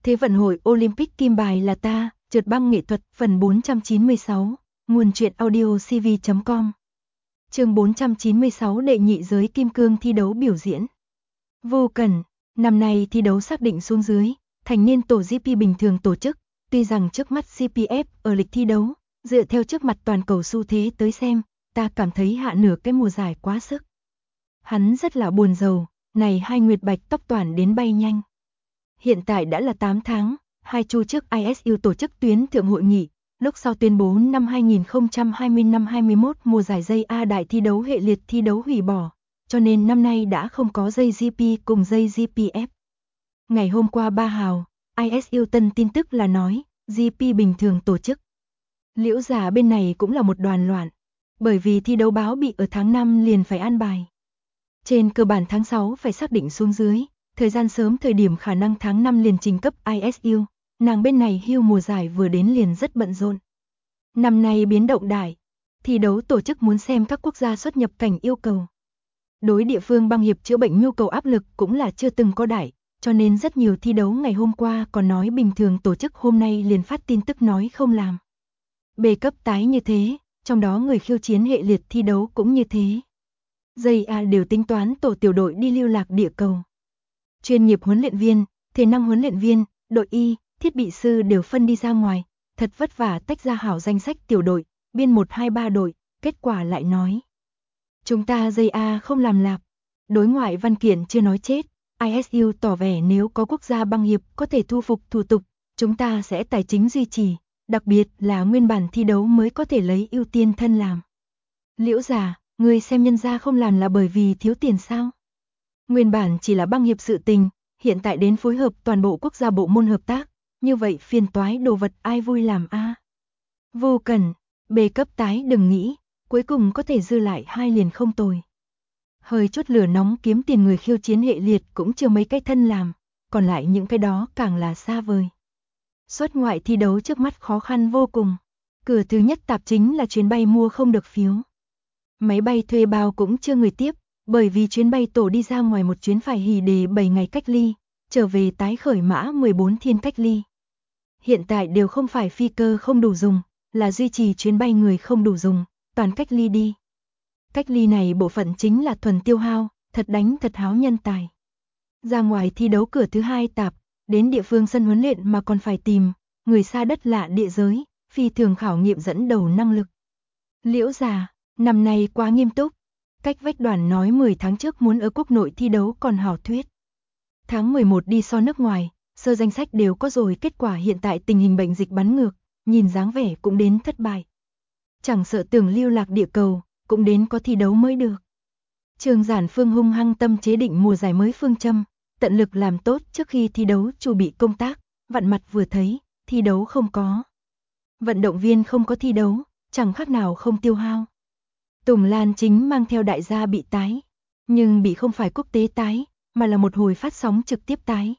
Thế vận hội Olympic kim bài là ta, trượt băng nghệ thuật phần 496, nguồn truyện audio cv.com. Chương 496 đệ nhị giới kim cương thi đấu biểu diễn. Vô Cần, năm nay thi đấu xác định xuống dưới, thành niên tổ GP bình thường tổ chức, tuy rằng trước mắt CPF ở lịch thi đấu, dựa theo trước mặt toàn cầu xu thế tới xem, ta cảm thấy hạ nửa cái mùa giải quá sức. Hắn rất là buồn rầu, này hai nguyệt bạch tóc toàn đến bay nhanh. Hiện tại đã là 8 tháng, 2 chu trước ISU tổ chức tuyến thượng hội nghị, lúc sau tuyên bố năm 2020-21 mùa giải dây A đại thi đấu hệ liệt thi đấu hủy bỏ, cho nên năm nay đã không có dây GP cùng dây GPF. Ngày hôm qua 3 hào, ISU tân tin tức là nói, GP bình thường tổ chức. Liễu Già bên này cũng là một đoàn loạn, bởi vì thi đấu báo bị ở tháng 5 liền phải an bài. Trên cơ bản tháng 6 phải xác định xuống dưới, thời gian sớm thời điểm khả năng tháng 5 liền trình cấp ISU, nàng bên này hưu mùa giải vừa đến liền rất bận rộn. Năm nay biến động đại, thi đấu tổ chức muốn xem các quốc gia xuất nhập cảnh yêu cầu. Đối địa phương băng hiệp chữa bệnh nhu cầu áp lực cũng là chưa từng có đại, cho nên rất nhiều thi đấu ngày hôm qua còn nói bình thường tổ chức hôm nay liền phát tin tức nói không làm. B cấp tái như thế, trong đó người khiêu chiến hệ liệt thi đấu cũng như thế. Dây A đều tính toán tổ tiểu đội đi lưu lạc địa cầu. Chuyên nghiệp huấn luyện viên, thể năng huấn luyện viên, đội y, thiết bị sư đều phân đi ra ngoài, thật vất vả tách ra hảo danh sách tiểu đội, biên 1-2-3 đội, kết quả lại nói. Chúng ta dây A không làm lạp, đối ngoại văn kiện chưa nói chết, ISU tỏ vẻ nếu có quốc gia băng hiệp có thể thu phục thủ tục, chúng ta sẽ tài chính duy trì, đặc biệt là nguyên bản thi đấu mới có thể lấy ưu tiên thân làm. Liễu Già, người xem nhân gia không làm là bởi vì thiếu tiền sao? Nguyên bản chỉ là băng hiệp sự tình, hiện tại đến phối hợp toàn bộ quốc gia bộ môn hợp tác, như vậy phiền toái đồ vật ai vui làm a? Vô Cần, B cấp tái đừng nghĩ, cuối cùng có thể dư lại 2 liền không tồi. Hơi chút lửa nóng kiếm tiền người khiêu chiến hệ liệt cũng chưa mấy cái thân làm, còn lại những cái đó càng là xa vời. Xuất ngoại thi đấu trước mắt khó khăn vô cùng, cửa thứ nhất tạp chính là chuyến bay mua không được phiếu. Máy bay thuê bao cũng chưa người tiếp, bởi vì chuyến bay tổ đi ra ngoài một chuyến phải hỉ đề 7 ngày cách ly, trở về tái khởi mã 14 thiên cách ly. Hiện tại đều không phải phi cơ không đủ dùng, là duy trì chuyến bay người không đủ dùng, toàn cách ly đi. Cách ly này bộ phận chính là thuần tiêu hao, thật đánh thật háo nhân tài. Ra ngoài thi đấu cửa thứ 2 tạp, đến địa phương sân huấn luyện mà còn phải tìm, người xa đất lạ địa giới, phi thường khảo nghiệm dẫn đầu năng lực. Liễu Già, năm nay quá nghiêm túc. Cách vách đoàn nói 10 tháng trước muốn ở quốc nội thi đấu còn hảo thuyết. Tháng 11 đi so nước ngoài, sơ danh sách đều có rồi, kết quả hiện tại tình hình bệnh dịch bắn ngược, nhìn dáng vẻ cũng đến thất bại. Chẳng sợ tưởng lưu lạc địa cầu, cũng đến có thi đấu mới được. Trường Giản Phương hung hăng tâm chế định mùa giải mới phương châm, tận lực làm tốt trước khi thi đấu chuẩn bị công tác, vặn mặt vừa thấy, thi đấu không có. Vận động viên không có thi đấu, chẳng khác nào không tiêu hao. Tùng Lan chính mang theo đại gia bị tái, nhưng bị không phải quốc tế tái, mà là một hồi phát sóng trực tiếp tái.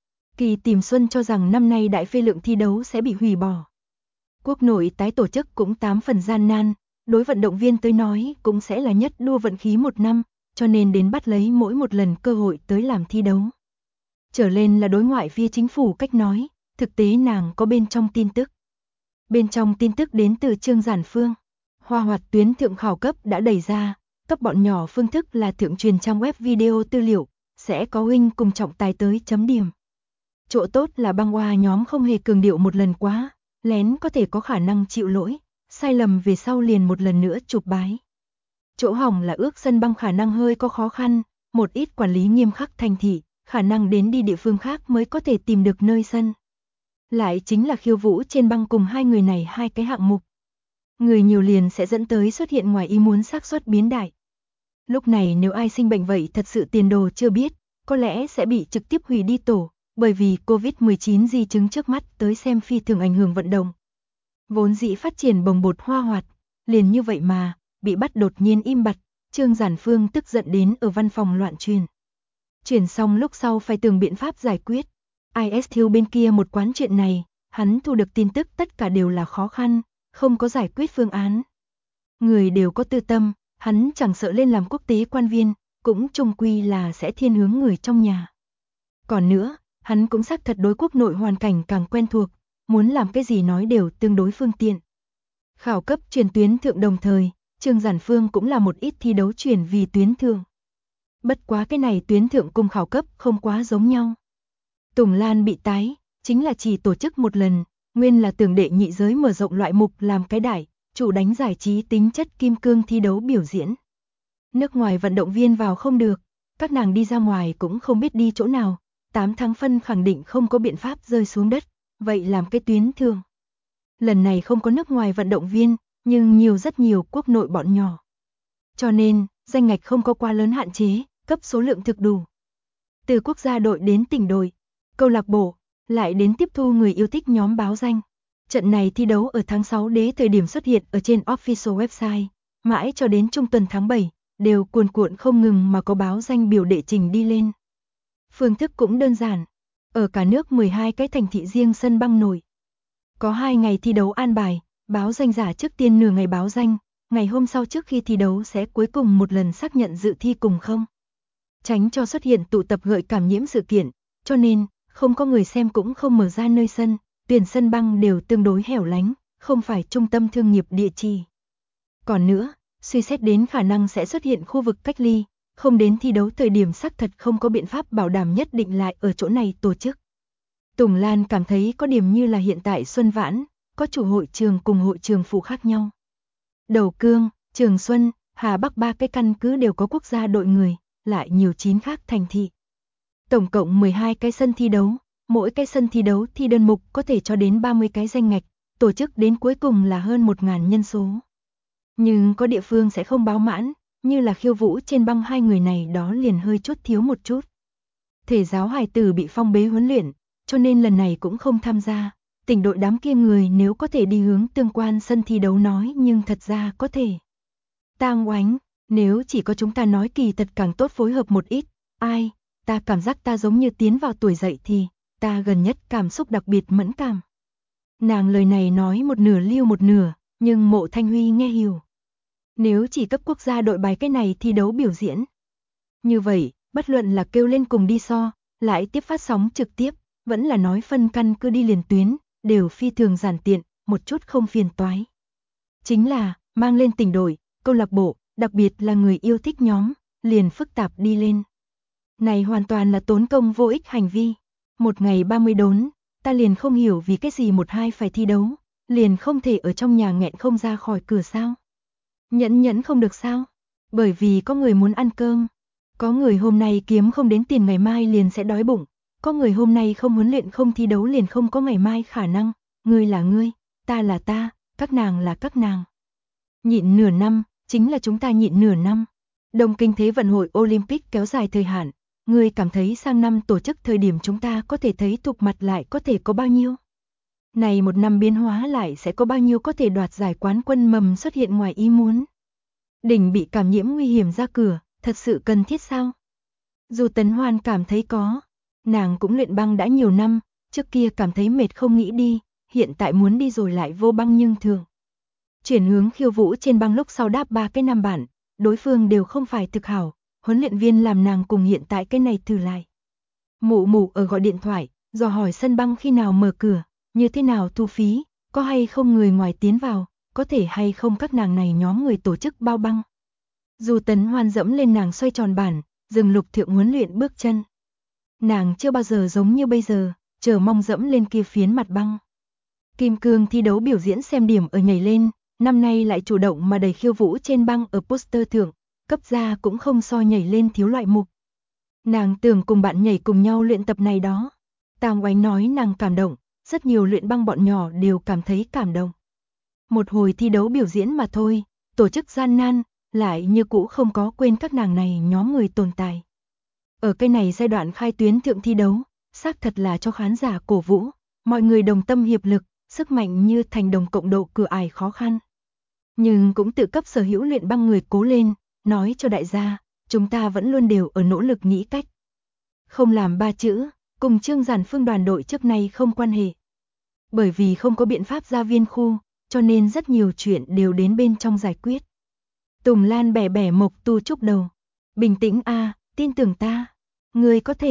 Kỳ Tìm Xuân cho rằng năm nay đại phê lượng thi đấu sẽ bị hủy bỏ. Quốc nội tái tổ chức cũng 8 phần gian nan, đối vận động viên tới nói cũng sẽ là nhất đua vận khí một năm, cho nên đến bắt lấy mỗi một lần cơ hội tới làm thi đấu. Trở lên là đối ngoại phía chính phủ cách nói, thực tế nàng có bên trong tin tức. Bên trong tin tức đến từ Trương Giản Phương. Hoa hoạt tuyến thượng khảo cấp đã đẩy ra, cấp bọn nhỏ phương thức là thượng truyền trang web video tư liệu, sẽ có huynh cùng trọng tài tới chấm điểm. Chỗ tốt là băng hoa nhóm không hề cường điệu một lần quá, lén có thể có khả năng chịu lỗi, sai lầm về sau liền một lần nữa chụp bái. Chỗ hỏng là ước sân băng khả năng hơi có khó khăn, một ít quản lý nghiêm khắc thành thị, khả năng đến đi địa phương khác mới có thể tìm được nơi sân. Lại chính là khiêu vũ trên băng cùng hai người này hai cái hạng mục. Người nhiều liền sẽ dẫn tới xuất hiện ngoài ý muốn xác suất biến đại. Lúc này nếu ai sinh bệnh vậy thật sự tiền đồ chưa biết, có lẽ sẽ bị trực tiếp hủy đi tổ, bởi vì Covid-19 di chứng trước mắt tới xem phi thường ảnh hưởng vận động. Vốn dĩ phát triển bồng bột hoa hoạt, liền như vậy mà, bị bắt đột nhiên im bặt, Trương Giản Phương tức giận đến ở văn phòng loạn truyền. Chuyển xong lúc sau phải tưởng biện pháp giải quyết. ISU bên kia một quán chuyện này, hắn thu được tin tức tất cả đều là khó khăn, không có giải quyết phương án. Người đều có tư tâm, hắn chẳng sợ lên làm quốc tế quan viên, cũng chung quy là sẽ thiên hướng người trong nhà. Còn nữa, hắn cũng xác thật đối quốc nội hoàn cảnh càng quen thuộc, muốn làm cái gì nói đều tương đối phương tiện. Khảo cấp chuyển tuyến thượng đồng thời, Trương Giản Phương cũng là một ít thi đấu chuyển vì tuyến thượng. Bất quá cái này tuyến thượng cùng khảo cấp không quá giống nhau. Tùng Lan bị tái, chính là chỉ tổ chức một lần, nguyên là tưởng đệ nhị giới mở rộng loại mục làm cái đại, chủ đánh giải trí tính chất kim cương thi đấu biểu diễn. Nước ngoài vận động viên vào không được, các nàng đi ra ngoài cũng không biết đi chỗ nào, 8 tháng phân khẳng định không có biện pháp rơi xuống đất, vậy làm cái tuyến thường. Lần này không có nước ngoài vận động viên, nhưng rất nhiều quốc nội bọn nhỏ. Cho nên, danh ngạch không có quá lớn hạn chế, cấp số lượng thực đủ. Từ quốc gia đội đến tỉnh đội, câu lạc bộ, lại đến tiếp thu người yêu thích nhóm báo danh. Trận này thi đấu ở tháng 6 đế thời điểm xuất hiện ở trên official website, mãi cho đến trung tuần tháng 7, đều cuồn cuộn không ngừng mà có báo danh biểu đệ trình đi lên. Phương thức cũng đơn giản, ở cả nước 12 cái thành thị riêng sân băng nổi. Có 2 ngày thi đấu an bài, báo danh giả trước tiên nửa ngày báo danh, ngày hôm sau trước khi thi đấu sẽ cuối cùng một lần xác nhận dự thi cùng không. Tránh cho xuất hiện tụ tập gợi cảm nhiễm sự kiện, cho nên, không có người xem cũng không mở ra nơi sân, tuyển sân băng đều tương đối hẻo lánh, không phải trung tâm thương nghiệp địa chỉ. Còn nữa, suy xét đến khả năng sẽ xuất hiện khu vực cách ly, không đến thi đấu thời điểm xác thật không có biện pháp bảo đảm nhất định lại ở chỗ này tổ chức. Tùng Lan cảm thấy có điểm như là hiện tại Xuân Vãn, có chủ hội trường cùng hội trường phụ khác nhau. Đầu Cương, Trường Xuân, Hà Bắc 3 cái căn cứ đều có quốc gia đội người, lại nhiều 9 khác thành thị. Tổng cộng 12 cái sân thi đấu, mỗi cái sân thi đấu thi đơn mục có thể cho đến 30 cái danh ngạch, tổ chức đến cuối cùng là hơn 1.000 nhân số. Nhưng có địa phương sẽ không báo mãn, như là khiêu vũ trên băng hai người này đó liền hơi chút thiếu một chút. Thể giáo hài tử bị phong bế huấn luyện, cho nên lần này cũng không tham gia. Tỉnh đội đám kia người nếu có thể đi hướng tương quan sân thi đấu nói nhưng thật ra có thể. Tang Oánh, nếu chỉ có chúng ta nói kỳ thật càng tốt phối hợp một ít, ai, ta cảm giác ta giống như tiến vào tuổi dậy thì, ta gần nhất cảm xúc đặc biệt mẫn cảm. Nàng lời này nói một nửa lưu một nửa, nhưng Mộ Thanh Huy nghe hiểu. Nếu chỉ cấp quốc gia đội bài cái này thi đấu biểu diễn. Như vậy, bất luận là kêu lên cùng đi so, lại tiếp phát sóng trực tiếp, vẫn là nói phân căn cứ đi liền tuyến, đều phi thường giản tiện, một chút không phiền toái. Chính là, mang lên tỉnh đội, câu lạc bộ, đặc biệt là người yêu thích nhóm, liền phức tạp đi lên. Này hoàn toàn là tốn công vô ích hành vi. Một ngày 30 đốn, ta liền không hiểu vì cái gì một hai phải thi đấu, liền không thể ở trong nhà nghẹn không ra khỏi cửa sao. Nhẫn không được sao? Bởi vì có người muốn ăn cơm. Có người hôm nay kiếm không đến tiền ngày mai liền sẽ đói bụng. Có người hôm nay không huấn luyện không thi đấu liền không có ngày mai khả năng. Ngươi là ngươi, ta là ta, các nàng là các nàng. Nhịn nửa năm, chính là chúng ta nhịn nửa năm. Đông Kinh Thế vận hội Olympic kéo dài thời hạn. Ngươi cảm thấy sang năm tổ chức thời điểm chúng ta có thể thấy thục mặt lại có thể có bao nhiêu? Này một năm biến hóa lại sẽ có bao nhiêu có thể đoạt giải quán quân mầm xuất hiện ngoài ý muốn? Đỉnh bị cảm nhiễm nguy hiểm ra cửa, thật sự cần thiết sao? Dù Tấn Hoan cảm thấy có, nàng cũng luyện băng đã nhiều năm, trước kia cảm thấy mệt không nghĩ đi, hiện tại muốn đi rồi lại vô băng nhưng thường. Chuyển hướng khiêu vũ trên băng lúc sau đáp 3 cái nam bản, đối phương đều không phải thực hảo, huấn luyện viên làm nàng cùng hiện tại cái này thử lại. Mụ ở gọi điện thoại, dò hỏi sân băng khi nào mở cửa, như thế nào thu phí, có hay không người ngoài tiến vào, có thể hay không các nàng này nhóm người tổ chức bao băng. Dù Tấn Hoan dẫm lên nàng xoay tròn bản, dừng Lục Thượng huấn luyện bước chân. Nàng chưa bao giờ giống như bây giờ, chờ mong dẫm lên kia phiến mặt băng. Kim cương thi đấu biểu diễn xem điểm ở nhảy lên, năm nay lại chủ động mà đẩy khiêu vũ trên băng ở poster thượng, cấp ra cũng không so nhảy lên thiếu loại mục. Nàng tưởng cùng bạn nhảy cùng nhau luyện tập này đó. Tang Oánh nói nàng cảm động, rất nhiều luyện băng bọn nhỏ đều cảm thấy cảm động. Một hồi thi đấu biểu diễn mà thôi, tổ chức gian nan, lại như cũ không có quên các nàng này nhóm người tồn tại. Ở cái này giai đoạn khai tuyến thượng thi đấu, xác thật là cho khán giả cổ vũ, mọi người đồng tâm hiệp lực, sức mạnh như thành đồng cộng độ cửa ải khó khăn. Nhưng cũng tự cấp sở hữu luyện băng người cố lên, nói cho đại gia, chúng ta vẫn luôn đều ở nỗ lực nghĩ cách. Không làm 3 chữ, cùng Trương Giản Phương đoàn đội trước nay không quan hệ. Bởi vì không có biện pháp ra viên khu, cho nên rất nhiều chuyện đều đến bên trong giải quyết. Tùng Lan bẻ Mộc Tu Trúc đầu. Bình tĩnh a, tin tưởng ta. Ngươi có thể,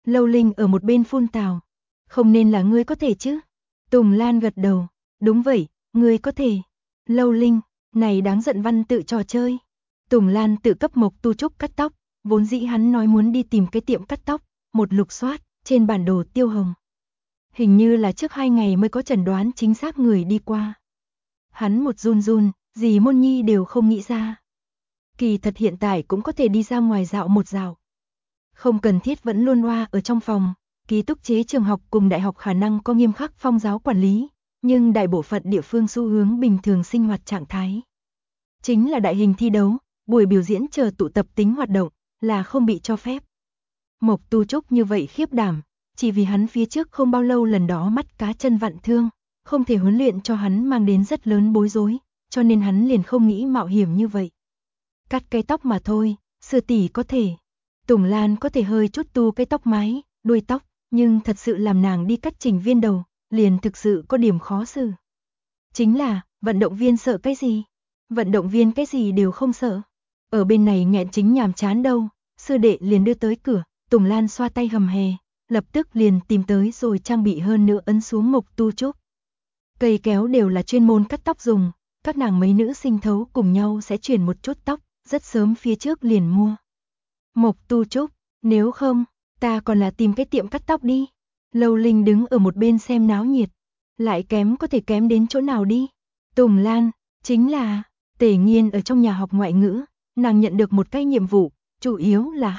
Lâu Linh ở một bên phun tào. Không nên là ngươi có thể chứ? Tùng Lan gật đầu. Đúng vậy, ngươi có thể. Lâu Linh, này đáng giận văn tự trò chơi. Tùng Lan tự cấp Mộc Tu Trúc cắt tóc, vốn dĩ hắn nói muốn đi tìm cái tiệm cắt tóc, một lục soát, trên bản đồ Tiêu Hồng. Hình như là trước 2 ngày mới có chẩn đoán chính xác người đi qua. Hắn một run run, gì Môn Nhi đều không nghĩ ra. Kỳ thật hiện tại cũng có thể đi ra ngoài dạo một dạo. Không cần thiết vẫn luôn loa ở trong phòng, ký túc chế trường học cùng đại học khả năng có nghiêm khắc phong giáo quản lý, nhưng đại bộ phận địa phương xu hướng bình thường sinh hoạt trạng thái. Chính là đại hình thi đấu, buổi biểu diễn chờ tụ tập tính hoạt động, là không bị cho phép. Mộc Tu Trúc như vậy khiếp đảm, chỉ vì hắn phía trước không bao lâu lần đó mắt cá chân vặn thương, không thể huấn luyện cho hắn mang đến rất lớn bối rối, cho nên hắn liền không nghĩ mạo hiểm như vậy. Cắt cái tóc mà thôi, sư tỷ có thể. Tùng Lan có thể hơi chút tu cái tóc mái, đuôi tóc, nhưng thật sự làm nàng đi cắt chỉnh viên đầu, liền thực sự có điểm khó xử. Chính là, vận động viên sợ cái gì? Vận động viên cái gì đều không sợ. Ở bên này nghẹn chính nhàm chán đâu, sư đệ liền đưa tới cửa, Tùng Lan xoa tay hầm hè, lập tức liền tìm tới rồi trang bị hơn nữa ấn xuống Mộc Tu Trúc. Cây kéo đều là chuyên môn cắt tóc dùng, các nàng mấy nữ sinh thấu cùng nhau sẽ chuyển một chút tóc, rất sớm phía trước liền mua. Mộc Tu Trúc, nếu không, ta còn là tìm cái tiệm cắt tóc đi. Lâu Linh đứng ở một bên xem náo nhiệt, lại kém có thể kém đến chỗ nào đi. Tùng Lan, chính là, Tề Nghiên ở trong nhà học ngoại ngữ, nàng nhận được một cái nhiệm vụ, chủ yếu là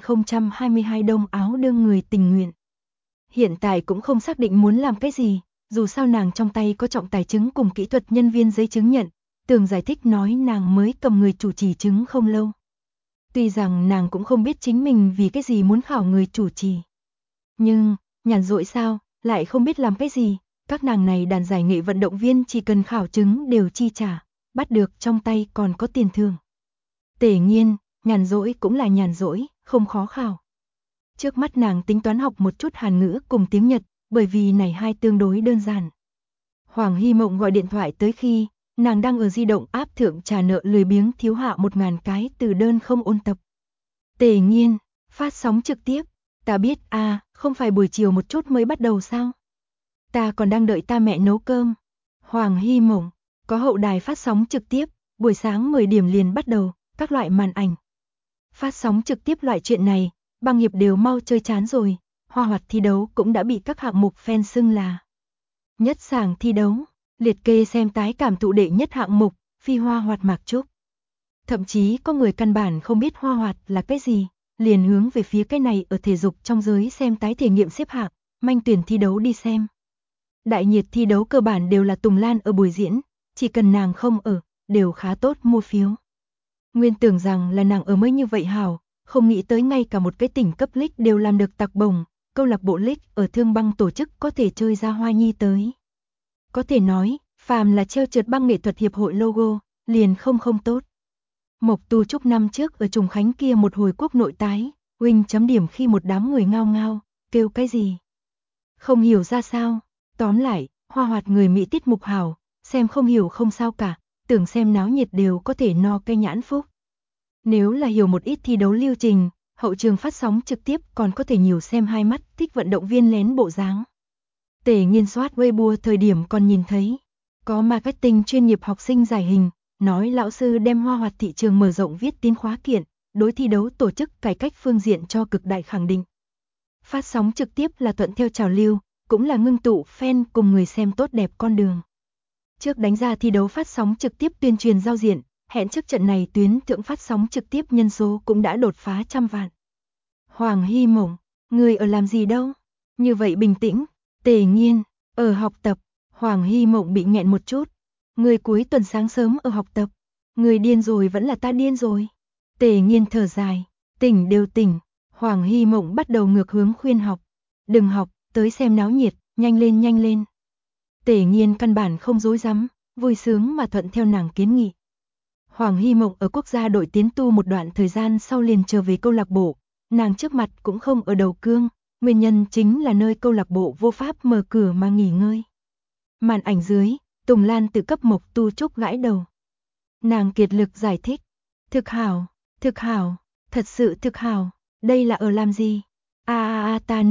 2022 đông áo đương người tình nguyện. Hiện tại cũng không xác định muốn làm cái gì, dù sao nàng trong tay có trọng tài chứng cùng kỹ thuật nhân viên giấy chứng nhận, Tường giải thích nói nàng mới cầm người chủ trì chứng không lâu. Tuy rằng nàng cũng không biết chính mình vì cái gì muốn khảo người chủ trì. Nhưng, nhàn rỗi sao, lại không biết làm cái gì, các nàng này đàn giải nghệ vận động viên chỉ cần khảo chứng đều chi trả, bắt được trong tay còn có tiền thưởng. Tề Nghiên, nhàn rỗi cũng là nhàn rỗi, không khó khảo. Trước mắt nàng tính toán học một chút Hàn ngữ cùng tiếng Nhật, bởi vì này hai tương đối đơn giản. Hoàng Hy Mộng gọi điện thoại tới khi, nàng đang ở di động áp thượng trả nợ lười biếng thiếu hạ 1000 cái từ đơn không ôn tập. Tề Nghiên, phát sóng trực tiếp, ta biết không phải buổi chiều một chút mới bắt đầu sao? Ta còn đang đợi ta mẹ nấu cơm. Hoàng Hy Mộng, có hậu đài phát sóng trực tiếp, buổi sáng 10 điểm liền bắt đầu, các loại màn ảnh. Phát sóng trực tiếp loại chuyện này, băng hiệp đều mau chơi chán rồi, hoa hoạt thi đấu cũng đã bị các hạng mục fan xưng là nhất sàng thi đấu, liệt kê xem tái cảm thụ đệ nhất hạng mục, phi hoa hoạt mạc trúc. Thậm chí có người căn bản không biết hoa hoạt là cái gì, liền hướng về phía cái này ở thể dục trong giới xem tái thể nghiệm xếp hạng, manh tuyển thi đấu đi xem. Đại nhiệt thi đấu cơ bản đều là Tùng Lan ở buổi diễn, chỉ cần nàng không ở, đều khá tốt mua phiếu. Nguyên tưởng rằng là nàng ở mới như vậy hảo, không nghĩ tới ngay cả một cái tỉnh cấp league đều làm được tạc bổng, câu lạc bộ league ở Thương Băng tổ chức có thể chơi ra hoa nhi tới. Có thể nói, phàm là treo trượt băng nghệ thuật hiệp hội logo, liền không tốt. Mộc Tu Trúc năm trước ở Trùng Khánh kia một hồi quốc nội tái, huynh chấm điểm khi một đám người ngao ngao, kêu cái gì? Không hiểu ra sao, tóm lại, hoa hoạt người Mỹ tiết mục hảo, xem không hiểu không sao cả, tưởng xem náo nhiệt đều có thể no cây nhãn phúc. Nếu là hiểu một ít thi đấu lưu trình, hậu trường phát sóng trực tiếp còn có thể nhiều xem hai mắt thích vận động viên lén bộ dáng. Tề Nghiên soát Weibo thời điểm còn nhìn thấy, có marketing chuyên nghiệp học sinh giải hình, nói lão sư đem hoa hoạt thị trường mở rộng viết tín khóa kiện, đối thi đấu tổ chức cải cách phương diện cho cực đại khẳng định. Phát sóng trực tiếp là thuận theo trào lưu, cũng là ngưng tụ fan cùng người xem tốt đẹp con đường. Trước đánh ra thi đấu phát sóng trực tiếp tuyên truyền giao diện, hẹn trước trận này tuyến thượng phát sóng trực tiếp nhân số cũng đã đột phá 100 vạn. Hoàng Hy Mộng, người ở làm gì đâu? Như vậy bình tĩnh. Tề Nghiên, ở học tập. Hoàng Hy Mộng bị nghẹn một chút. Người cuối tuần sáng sớm ở học tập. Người điên rồi vẫn là ta điên rồi. Tề Nghiên thở dài. Tỉnh đều tỉnh. Hoàng Hy Mộng bắt đầu ngược hướng khuyên học. Đừng học, tới xem náo nhiệt, nhanh lên nhanh lên. Tề Nghiên căn bản không dối rắm, vui sướng mà thuận theo nàng kiến nghị. Hoàng Hy Mộng ở quốc gia đội tiến tu một đoạn thời gian sau liền trở về câu lạc bộ, nàng trước mặt cũng không ở đầu cương, nguyên nhân chính là nơi câu lạc bộ vô pháp mở cửa mà nghỉ ngơi. Màn ảnh dưới, Tùng Lan tự cấp Mộc Tu Trúc gãi đầu. Nàng kiệt lực giải thích, thực hảo, thật sự thực hảo, đây là ở làm gì? Ta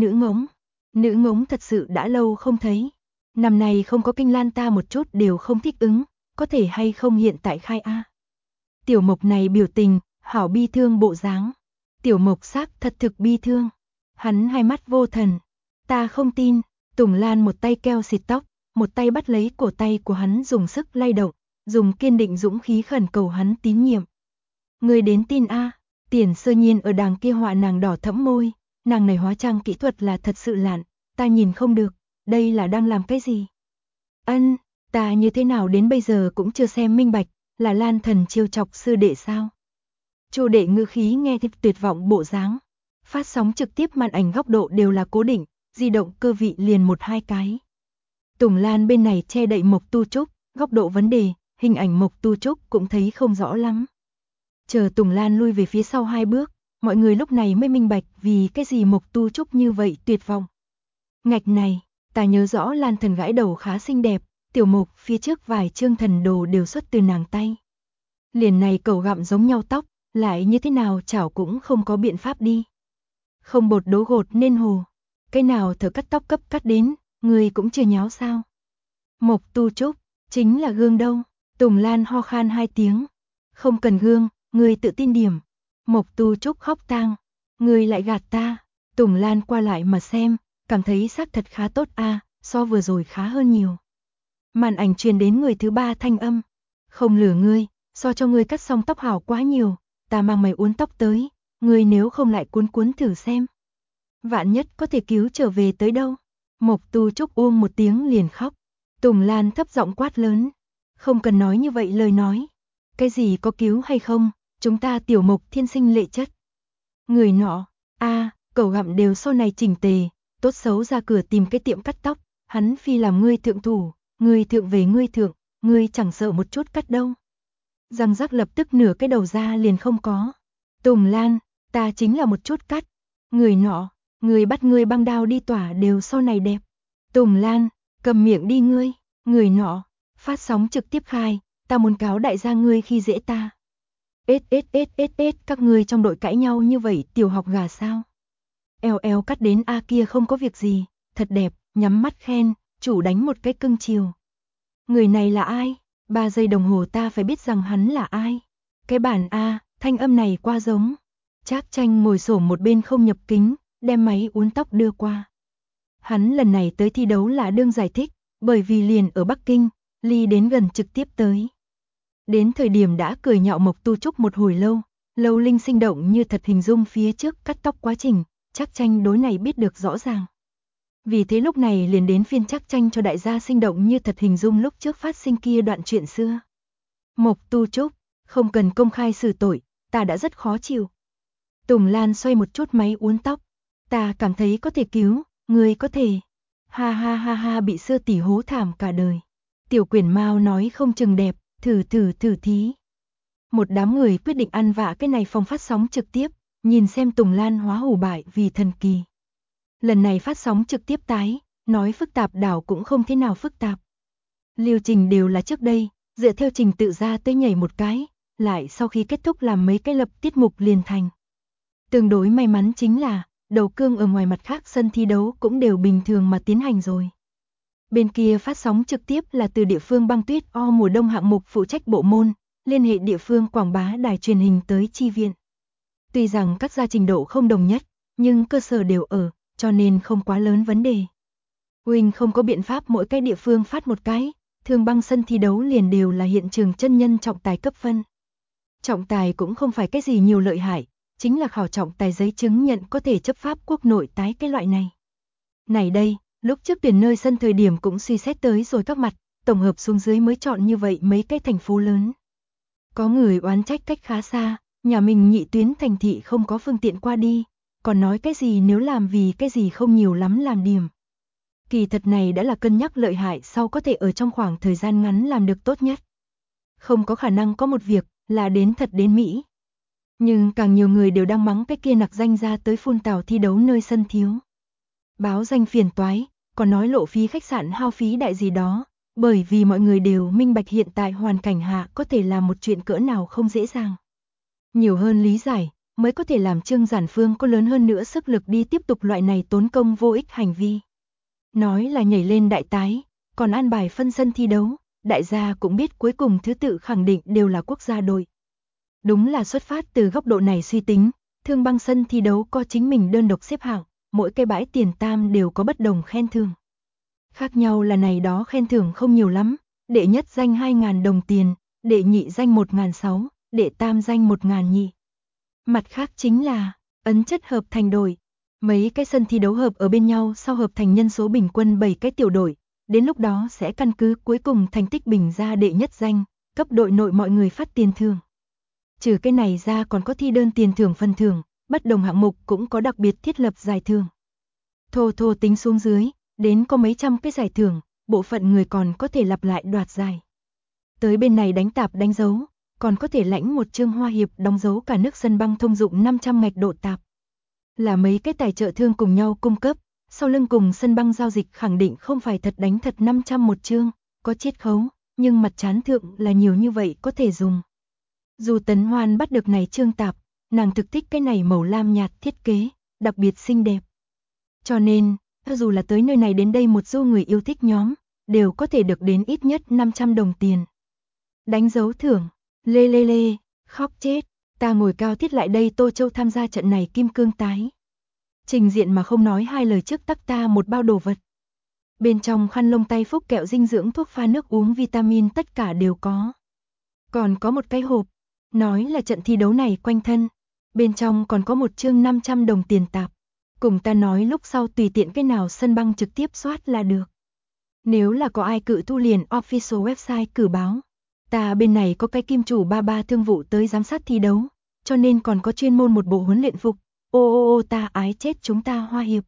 nữ ngỗng thật sự đã lâu không thấy. Năm nay không có Kinh Lan ta một chút đều không thích ứng, có thể hay không hiện tại khai a. Tiểu Mộc này biểu tình, hảo bi thương bộ dáng. Tiểu Mộc xác thật thực bi thương. Hắn hai mắt vô thần. Ta không tin. Tùng Lan một tay keo xịt tóc, một tay bắt lấy cổ tay của hắn dùng sức lay động, dùng kiên định dũng khí khẩn cầu hắn tín nhiệm. Người đến tin a. Tiền Sơ Nhiên ở đàng kia họa nàng đỏ thẫm môi, nàng này hóa trang kỹ thuật là thật sự lạn, ta nhìn không được, đây là đang làm cái gì? Ân, ta như thế nào đến bây giờ cũng chưa xem minh bạch, là Lan Thần trêu chọc sư đệ sao? Chu đệ ngữ khí nghe tuyệt vọng bộ dáng. Phát sóng trực tiếp màn ảnh góc độ đều là cố định, di động cơ vị liền 1-2 cái. Tùng Lan bên này che đậy Mộc Tu Trúc, góc độ vấn đề, hình ảnh Mộc Tu Trúc cũng thấy không rõ lắm. Chờ Tùng Lan lui về phía sau 2 bước, mọi người lúc này mới minh bạch vì cái gì Mộc Tu Trúc như vậy tuyệt vọng. Ngạch này, ta nhớ rõ Lan Thần gãi đầu khá xinh đẹp, Tiểu Mộc phía trước vài chương thần đồ đều xuất từ nàng tay. Liền này cẩu gặm giống nhau tóc, lại như thế nào chảo cũng không có biện pháp đi. Không bột đố gột nên hồ, cái nào thợ cắt tóc cấp cắt đến, người cũng chưa nháo sao. Mộc Tu Trúc, chính là gương đâu, Tùng Lan ho khan 2 tiếng. Không cần gương, người tự tin điểm. Mộc Tu Trúc khóc tang, người lại gạt ta. Tùng Lan qua lại mà xem, cảm thấy xác thật khá tốt a, so vừa rồi khá hơn nhiều. Màn ảnh truyền đến người thứ 3 thanh âm. Không lừa ngươi, so cho ngươi cắt xong tóc hảo quá nhiều, ta mang mày uốn tóc tới, ngươi nếu không lại cuốn thử xem. Vạn nhất có thể cứu trở về tới đâu. Mộc Tu Trúc uông một tiếng liền khóc. Tùng Lan thấp giọng quát lớn. Không cần nói như vậy lời nói. Cái gì có cứu hay không, chúng ta Tiểu Mộc thiên sinh lệ chất. Người nọ, cẩu gặm đều sau này chỉnh tề, tốt xấu ra cửa tìm cái tiệm cắt tóc, hắn phi làm ngươi thượng thủ, ngươi thượng về ngươi thượng, ngươi chẳng sợ một chút cắt đâu. Răng rắc lập tức nửa cái đầu ra liền không có. Tùng Lan, ta chính là một chút cắt. Người nọ, người bắt ngươi băng đao đi tỏa đều sau này đẹp. Tùng Lan, cầm miệng đi ngươi. Người nọ, phát sóng trực tiếp khai, ta muốn cáo đại gia ngươi khi dễ ta. Các ngươi trong đội cãi nhau như vậy tiểu học gà sao? Eo cắt đến a kia không có việc gì, thật đẹp, nhắm mắt khen, chủ đánh một cái cưng chiều. Người này là ai? 3 giây đồng hồ ta phải biết rằng hắn là ai. Cái bản a, thanh âm này qua giống. Trác Tranh ngồi xổm một bên không nhập kính, đem máy uốn tóc đưa qua. Hắn lần này tới thi đấu là đương giải thích, bởi vì liền ở Bắc Kinh, ly đến gần trực tiếp tới. Đến thời điểm đã cười nhạo Mộc Tu Trúc một hồi lâu, Lâu Linh sinh động như thật hình dung phía trước cắt tóc quá trình, Trác Tranh đối này biết được rõ ràng. Vì thế lúc này liền đến phiên Trác Tranh cho đại gia sinh động như thật hình dung lúc trước phát sinh kia đoạn chuyện xưa. Mộc Tu Trúc, không cần công khai xử tội, ta đã rất khó chịu. Tùng Lan xoay một chút máy uốn tóc, ta cảm thấy có thể cứu, người có thể. Ha, bị Sơ tỷ hố thảm cả đời. Tiểu Quyển Mao nói không chừng đẹp, thử thí. Một đám người quyết định ăn vạ cái này phòng phát sóng trực tiếp, nhìn xem Tùng Lan hóa hủ bại vì thần kỳ. Lần này phát sóng trực tiếp tái, nói phức tạp đảo cũng không thế nào phức tạp. Lưu trình đều là trước đây, dựa theo trình tự ra tới nhảy một cái, lại sau khi kết thúc làm mấy cái lập tiết mục liền thành. Tương đối may mắn chính là, đầu cương ở ngoài mặt khác sân thi đấu cũng đều bình thường mà tiến hành rồi. Bên kia phát sóng trực tiếp là từ địa phương băng tuyết o mùa đông hạng mục phụ trách bộ môn, liên hệ địa phương quảng bá đài truyền hình tới chi viện. Tuy rằng các gia trình độ không đồng nhất, nhưng cơ sở đều ở, cho nên không quá lớn vấn đề. Huynh không có biện pháp mỗi cái địa phương phát một cái, thường băng sân thi đấu liền đều là hiện trường chân nhân trọng tài cấp phân. Trọng tài cũng không phải cái gì nhiều lợi hại, chính là khảo trọng tài giấy chứng nhận có thể chấp pháp quốc nội tái cái loại này. Này đây, lúc trước tuyển nơi sân thời điểm cũng suy xét tới rồi các mặt, tổng hợp xuống dưới mới chọn như vậy mấy cái thành phố lớn. Có người oán trách cách khá xa, nhà mình nhị tuyến thành thị không có phương tiện qua đi, còn nói cái gì nếu làm vì cái gì không nhiều lắm làm điểm. Kỳ thật này đã là cân nhắc lợi hại sau có thể ở trong khoảng thời gian ngắn làm được tốt nhất. Không có khả năng có một việc là đến thật đến Mỹ. Nhưng càng nhiều người đều đang mắng cái kia nặc danh ra tới phun tào thi đấu nơi sân thiếu. Báo danh phiền toái, còn nói lộ phí khách sạn hao phí đại gì đó, bởi vì mọi người đều minh bạch hiện tại hoàn cảnh hạ có thể làm một chuyện cỡ nào không dễ dàng. Nhiều hơn lý giải, mới có thể làm Trương Giản Phương có lớn hơn nữa sức lực đi tiếp tục loại này tốn công vô ích hành vi. Nói là nhảy lên đại tái, còn an bài phân sân thi đấu, đại gia cũng biết cuối cùng thứ tự khẳng định đều là quốc gia đội. Đúng là xuất phát từ góc độ này suy tính, Thương Băng sân thi đấu có chính mình đơn độc xếp hạng, mỗi cái bãi tiền tam đều có bất đồng khen thưởng. Khác nhau là này đó khen thưởng không nhiều lắm, đệ nhất danh 2.000 đồng tiền, đệ nhị danh 1.600, đệ tam danh 1.000 nhị. Mặt khác chính là, ấn chất hợp thành đội. Mấy cái sân thi đấu hợp ở bên nhau sau hợp thành nhân số bình quân 7 cái tiểu đội, đến lúc đó sẽ căn cứ cuối cùng thành tích bình ra đệ nhất danh, cấp đội nội mọi người phát tiền thưởng. Trừ cái này ra còn có thi đơn tiền thưởng phần thưởng, bất đồng hạng mục cũng có đặc biệt thiết lập giải thưởng. Thô tính xuống dưới, đến có mấy trăm cái giải thưởng, bộ phận người còn có thể lặp lại đoạt giải. Tới bên này đánh tạp đánh dấu, còn có thể lãnh một chương hoa hiệp đóng dấu cả nước sân băng thông dụng 500 ngạch độ tạp. Là mấy cái tài trợ thương cùng nhau cung cấp, sau lưng cùng sân băng giao dịch khẳng định không phải thật đánh thật 500 một chương, có chiết khấu, nhưng mặt trán thượng là nhiều như vậy có thể dùng. Dù Tấn Hoan bắt được này chương tạp, nàng thực thích cái này màu lam nhạt thiết kế, đặc biệt xinh đẹp. Cho nên, cho dù là tới nơi này đến đây một du người yêu thích nhóm, đều có thể được đến ít nhất 500 đồng tiền. Đánh dấu thưởng, lê, khóc chết, ta ngồi cao thiết lại đây Tô Châu tham gia trận này kim cương tái. Trình diện mà không nói hai lời trước tắc ta một bao đồ vật. Bên trong khăn lông tay phúc kẹo dinh dưỡng thuốc pha nước uống vitamin tất cả đều có. Còn có một cái hộp, nói là trận thi đấu này quanh thân. Bên trong còn có một chương 500 đồng tiền tạp. Cùng ta nói lúc sau tùy tiện cái nào sân băng trực tiếp soát là được. Nếu là có ai cự thu liền official website cử báo. Ta bên này có cái kim chủ 33 thương vụ tới giám sát thi đấu, cho nên còn có chuyên môn một bộ huấn luyện phục. Ô ta ái chết chúng ta Hoa Hiệp.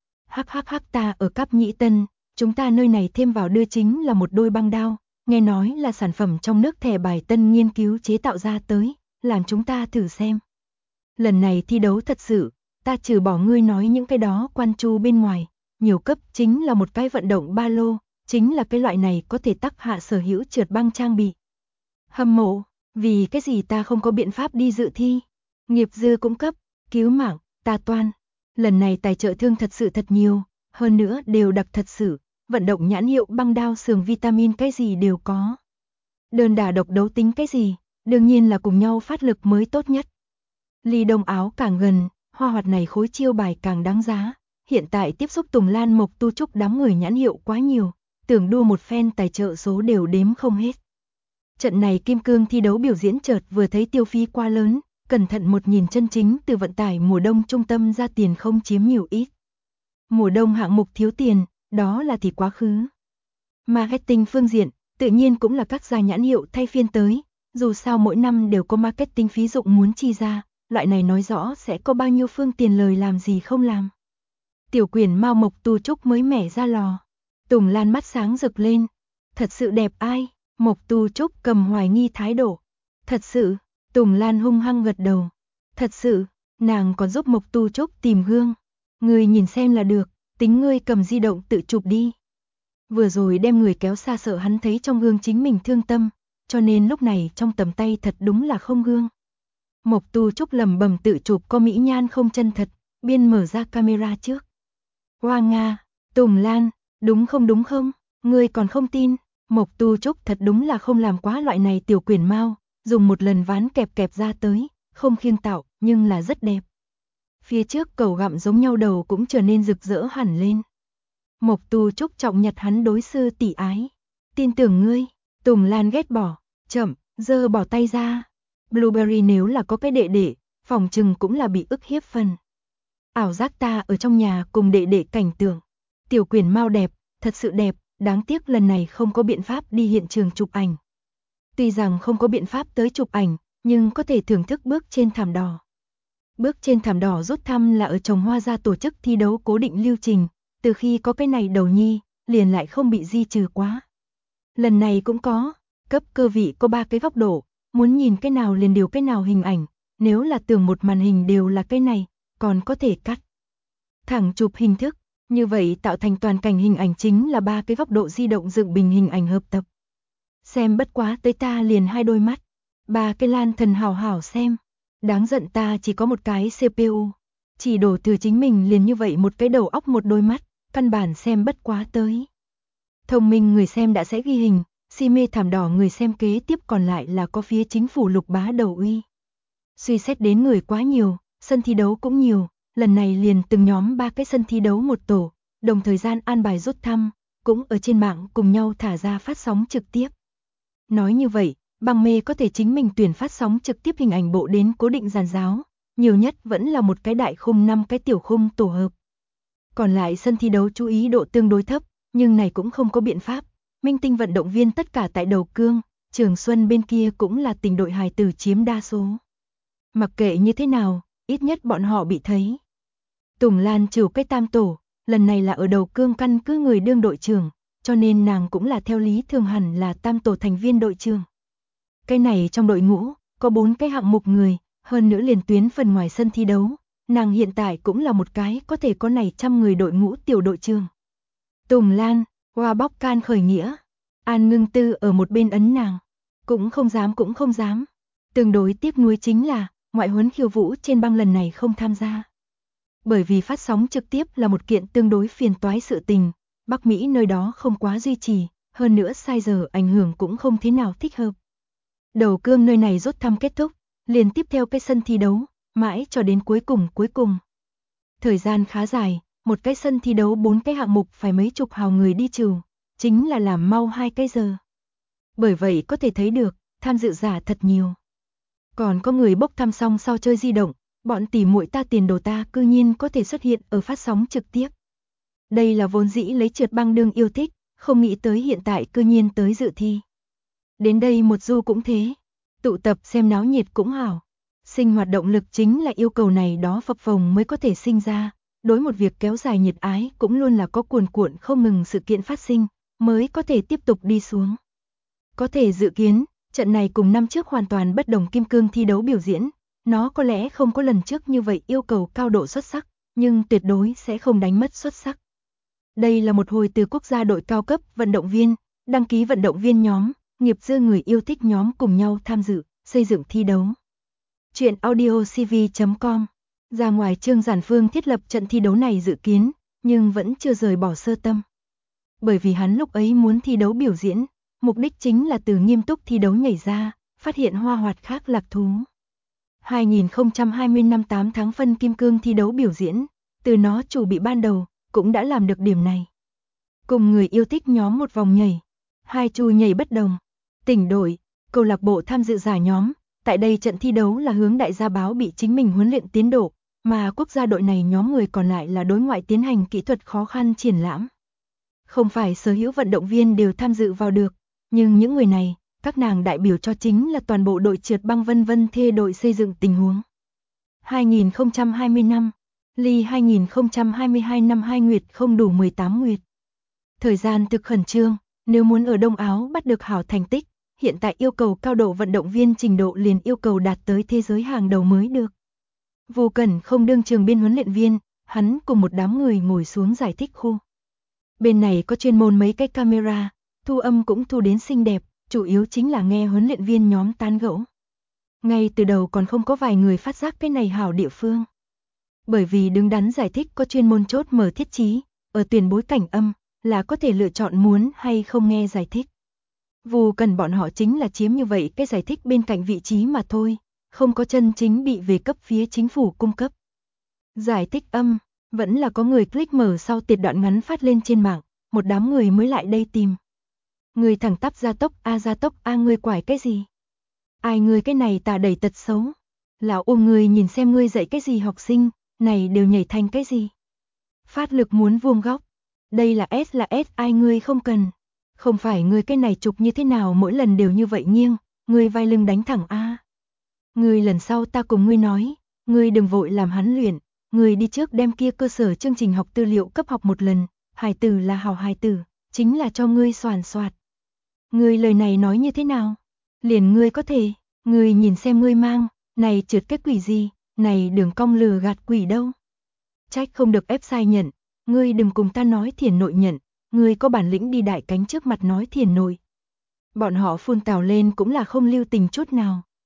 Hắc ta ở Cáp Nhĩ Tân, chúng ta nơi này thêm vào đưa chính là một đôi băng đao, nghe nói là sản phẩm trong nước thẻ bài Tân nghiên cứu chế tạo ra tới, làm chúng ta thử xem. Lần này thi đấu thật sự, ta trừ bỏ ngươi nói những cái đó quan chu bên ngoài, nhiều cấp chính là một cái vận động ba lô, chính là cái loại này có thể tắc hạ sở hữu trượt băng trang bị. Hâm mộ, vì cái gì ta không có biện pháp đi dự thi, nghiệp dư cũng cấp, cứu mạng, ta toan. Lần này tài trợ thương thật sự thật nhiều, hơn nữa đều đặc thật sự, vận động nhãn hiệu băng đao sườn vitamin cái gì đều có. Đơn đả độc đấu tính cái gì, đương nhiên là cùng nhau phát lực mới tốt nhất. Ly đông áo càng gần, hoa hoạt này khối chiêu bài càng đáng giá. Hiện tại tiếp xúc Tùng Lan Mộc Tu Trúc đám người nhãn hiệu quá nhiều, tưởng đua một phen tài trợ số đều đếm không hết. Trận này kim cương thi đấu biểu diễn chợt vừa thấy tiêu phí quá lớn, cẩn thận một nhìn chân chính từ vận tải mùa đông trung tâm ra tiền không chiếm nhiều ít. Mùa đông hạng mục thiếu tiền, đó là thì quá khứ. Marketing phương diện, tự nhiên cũng là các gia nhãn hiệu thay phiên tới, dù sao mỗi năm đều có marketing phí dụng muốn chi ra, loại này nói rõ sẽ có bao nhiêu phương tiền lời làm gì không làm. Tiểu quyển Mao Mộc Tu Trúc mới mẻ ra lò. Tùng Lan mắt sáng rực lên. Thật sự đẹp ai? Mộc Tu Trúc cầm hoài nghi thái độ. Thật sự, Tùng Lan hung hăng gật đầu. Thật sự, nàng còn giúp Mộc Tu Trúc tìm gương. Người nhìn xem là được, tính ngươi cầm di động tự chụp đi. Vừa rồi đem người kéo xa sợ hắn thấy trong gương chính mình thương tâm, cho nên lúc này trong tầm tay thật đúng là không gương. Mộc Tu Trúc lẩm bẩm tự chụp có mỹ nhan không chân thật, biên mở ra camera trước. Hoa Nga, Tùng Lan, đúng không, ngươi còn không tin, Mộc Tu Trúc thật đúng là không làm quá loại này tiểu quyển mao, dùng một lần ván kẹp ra tới, không khiêng tạo, nhưng là rất đẹp. Phía trước cầu gặm giống nhau đầu cũng trở nên rực rỡ hẳn lên. Mộc Tu Trúc trọng nhặt hắn đối sư tỷ ái. Tin tưởng ngươi, Tùng Lan ghét bỏ, chậm, giơ bỏ tay ra. Blueberry nếu là có cái đệ đệ, phòng trừng cũng là bị ức hiếp phần. Ảo giác ta ở trong nhà cùng đệ đệ cảnh tượng. Tiểu quyển mao đẹp, thật sự đẹp, đáng tiếc lần này không có biện pháp đi hiện trường chụp ảnh. Tuy rằng không có biện pháp tới chụp ảnh, nhưng có thể thưởng thức bước trên thảm đỏ. Bước trên thảm đỏ rút thăm là ở Trồng Hoa Gia tổ chức thi đấu cố định lưu trình, từ khi có cái này đầu nhi, liền lại không bị di trừ quá. Lần này cũng có, cấp cơ vị có 3 cái góc độ, muốn nhìn cái nào liền điều cái nào hình ảnh, nếu là tưởng một màn hình đều là cái này, còn có thể cắt. Thẳng chụp hình thức, như vậy tạo thành toàn cảnh hình ảnh chính là 3 cái góc độ di động dựng bình hình ảnh hợp tập. Xem bất quá tới ta liền 2 đôi mắt, 3 cái lan thần hảo hảo xem. Đáng giận ta chỉ có một cái CPU. Chỉ đổ từ chính mình liền như vậy một cái đầu óc một đôi mắt, căn bản xem bất quá tới. Thông minh người xem đã sẽ ghi hình, si mê thảm đỏ người xem kế tiếp còn lại là có phía chính phủ Lục Bá đầu uy. Suy xét đến người quá nhiều, sân thi đấu cũng nhiều, lần này liền từng nhóm 3 cái sân thi đấu một tổ, đồng thời gian an bài rút thăm, cũng ở trên mạng cùng nhau thả ra phát sóng trực tiếp. Nói như vậy, băng mê có thể chính mình tuyển phát sóng trực tiếp hình ảnh bộ đến cố định giàn giáo, nhiều nhất vẫn là một cái đại khung 5 cái tiểu khung tổ hợp. Còn lại sân thi đấu chú ý độ tương đối thấp, nhưng này cũng không có biện pháp. Minh tinh vận động viên tất cả tại đầu cương, Trường Xuân bên kia cũng là tình đội hài tử chiếm đa số. Mặc kệ như thế nào, ít nhất bọn họ bị thấy. Tùng Lan trừ cái tam tổ, lần này là ở đầu cương căn cứ người đương đội trưởng, cho nên nàng cũng là theo lý thường hẳn là tam tổ thành viên đội trưởng. Cái này trong đội ngũ, có 4 cái hạng mục người, hơn nữa liền tuyến phần ngoài sân thi đấu, nàng hiện tại cũng là một cái có thể có này 100 người đội ngũ tiểu đội trưởng. Tùng Lan, Hoa Bóc Can khởi nghĩa, An Ngưng Tư ở một bên ấn nàng, cũng không dám. Tương đối tiếc nuối chính là, ngoại huấn khiêu vũ trên băng lần này không tham gia. Bởi vì phát sóng trực tiếp là một kiện tương đối phiền toái sự tình, Bắc Mỹ nơi đó không quá duy trì, hơn nữa sai giờ ảnh hưởng cũng không thế nào thích hợp. Đầu cương nơi này rút thăm kết thúc, liền tiếp theo cái sân thi đấu, mãi cho đến cuối cùng. Thời gian khá dài, một cái sân thi đấu 4 cái hạng mục phải mấy chục hào người đi trừ, chính là làm mau 2 cái giờ. Bởi vậy có thể thấy được, tham dự giả thật nhiều. Còn có người bốc thăm xong sau chơi di động, bọn tỉ muội ta tiền đồ ta cư nhiên có thể xuất hiện ở phát sóng trực tiếp. Đây là vốn dĩ lấy trượt băng đương yêu thích, không nghĩ tới hiện tại cư nhiên tới dự thi. Đến đây một du cũng thế, tụ tập xem náo nhiệt cũng hảo. Sinh hoạt động lực chính là yêu cầu này đó phập phồng mới có thể sinh ra, đối một việc kéo dài nhiệt ái cũng luôn là có cuồn cuộn không ngừng sự kiện phát sinh, mới có thể tiếp tục đi xuống. Có thể dự kiến, trận này cùng năm trước hoàn toàn bất đồng kim cương thi đấu biểu diễn, nó có lẽ không có lần trước như vậy yêu cầu cao độ xuất sắc, nhưng tuyệt đối sẽ không đánh mất xuất sắc. Đây là một hồi từ quốc gia đội cao cấp vận động viên, đăng ký vận động viên nhóm, nghiệp dư người yêu thích nhóm cùng nhau tham dự, xây dựng thi đấu. Chuyện audio cv.com. Ra ngoài Trương Giản Phương thiết lập trận thi đấu này dự kiến, nhưng vẫn chưa rời bỏ sơ tâm. Bởi vì hắn lúc ấy muốn thi đấu biểu diễn, mục đích chính là từ nghiêm túc thi đấu nhảy ra, phát hiện hoa hoạt khác lạc thú. 2020 năm 8 tháng phân kim cương thi đấu biểu diễn, từ nó chủ bị ban đầu, cũng đã làm được điểm này. Cùng người yêu thích nhóm một vòng nhảy, 2 chu nhảy bất đồng, tỉnh đội, câu lạc bộ tham dự giải nhóm, tại đây trận thi đấu là hướng đại gia báo bị chính mình huấn luyện tiến độ, mà quốc gia đội này nhóm người còn lại là đối ngoại tiến hành kỹ thuật khó khăn triển lãm. Không phải sở hữu vận động viên đều tham dự vào được, nhưng những người này, các nàng đại biểu cho chính là toàn bộ đội trượt băng vân vân thê đội xây dựng tình huống. 2020 năm, ly 2022 năm 2 nguyệt không đủ 18 nguyệt. Thời gian thực khẩn trương, nếu muốn ở Đông Áo bắt được hảo thành tích, hiện tại yêu cầu cao độ vận động viên trình độ liền yêu cầu đạt tới thế giới hàng đầu mới được. Vô Cẩn không đương trường biên huấn luyện viên, hắn cùng một đám người ngồi xuống giải thích khu. Bên này có chuyên môn mấy cái camera, thu âm cũng thu đến xinh đẹp, chủ yếu chính là nghe huấn luyện viên nhóm tán gẫu. Ngay từ đầu còn không có vài người phát giác cái này hảo địa phương. Bởi vì đứng đắn giải thích có chuyên môn chốt mở thiết trí, ở tuyển bối cảnh âm, là có thể lựa chọn muốn hay không nghe giải thích. Vô Cần bọn họ chính là chiếm như vậy cái giải thích bên cạnh vị trí mà thôi, không có chân chính bị về cấp phía chính phủ cung cấp. Giải thích âm, vẫn là có người click mở sau tiệt đoạn ngắn phát lên trên mạng, một đám người mới lại đây tìm. Người thẳng tắp gia tốc a ngươi quải cái gì? Ai ngươi cái này tà đẩy tật xấu? Lão ôm người nhìn xem ngươi dạy cái gì học sinh, này đều nhảy thành cái gì? Phát lực muốn vuông góc. Đây là S ai ngươi không cần. Không phải ngươi cái này trục như thế nào mỗi lần đều như vậy nghiêng, ngươi vai lưng đánh thẳng a. Ngươi lần sau ta cùng ngươi nói, ngươi đừng vội làm hắn luyện, ngươi đi trước đem kia cơ sở chương trình học tư liệu cấp học một lần, hài tử là hảo hài tử, chính là cho ngươi soàn soạt. Ngươi lời này nói như thế nào? Liền ngươi có thể, ngươi nhìn xem ngươi mang, này trượt cái quỷ gì, này đường cong lừa gạt quỷ đâu. Trách không được ép sai nhận, ngươi đừng cùng ta nói thiền nội nhận, ngươi có bản lĩnh đi đại cánh trước mặt nói thiền nội. Bọn họ phun tào lên cũng là không lưu tình chút nào.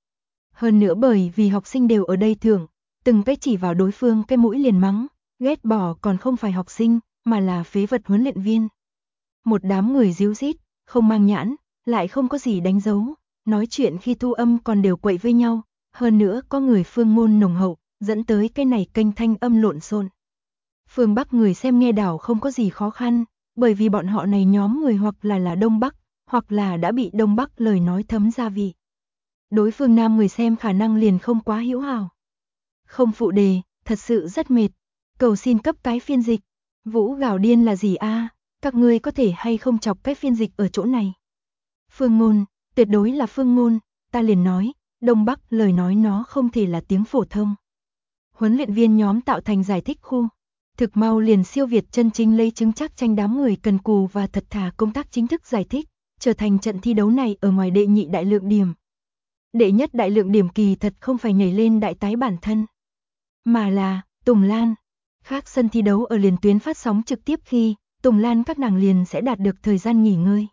Hơn nữa bởi vì học sinh đều ở đây thưởng, từng cái chỉ vào đối phương cái mũi liền mắng, ghét bỏ còn không phải học sinh, mà là phế vật huấn luyện viên. Một đám người díu dít, không mang nhãn, lại không có gì đánh dấu, nói chuyện khi thu âm còn đều quậy với nhau, hơn nữa có người phương ngôn nồng hậu, dẫn tới cái này kênh thanh âm lộn xộn. Phương Bắc người xem nghe đảo không có gì khó khăn, bởi vì bọn họ này nhóm người hoặc là Đông Bắc, hoặc là đã bị Đông Bắc lời nói thấm gia vị. Đối phương Nam người xem khả năng liền không quá hữu hảo. Không phụ đề, thật sự rất mệt. Cầu xin cấp cái phiên dịch. Vũ gào điên là gì a? Các ngươi có thể hay không chọc cái phiên dịch ở chỗ này? Phương Ngôn, tuyệt đối là Phương Ngôn, ta liền nói, Đông Bắc lời nói nó không thể là tiếng phổ thông. Huấn luyện viên nhóm tạo thành giải thích khu. Thực mau liền siêu việt chân chính lấy chứng chắc tranh đám người cần cù và thật thà công tác chính thức giải thích, trở thành trận thi đấu này ở ngoài đệ nhị đại lượng điểm. Đệ nhất đại lượng điểm kỳ thật không phải nhảy lên đại tái bản thân, mà là Tùng Lan. Khác sân thi đấu ở liền tuyến phát sóng trực tiếp khi Tùng Lan các nàng liền sẽ đạt được thời gian nghỉ ngơi.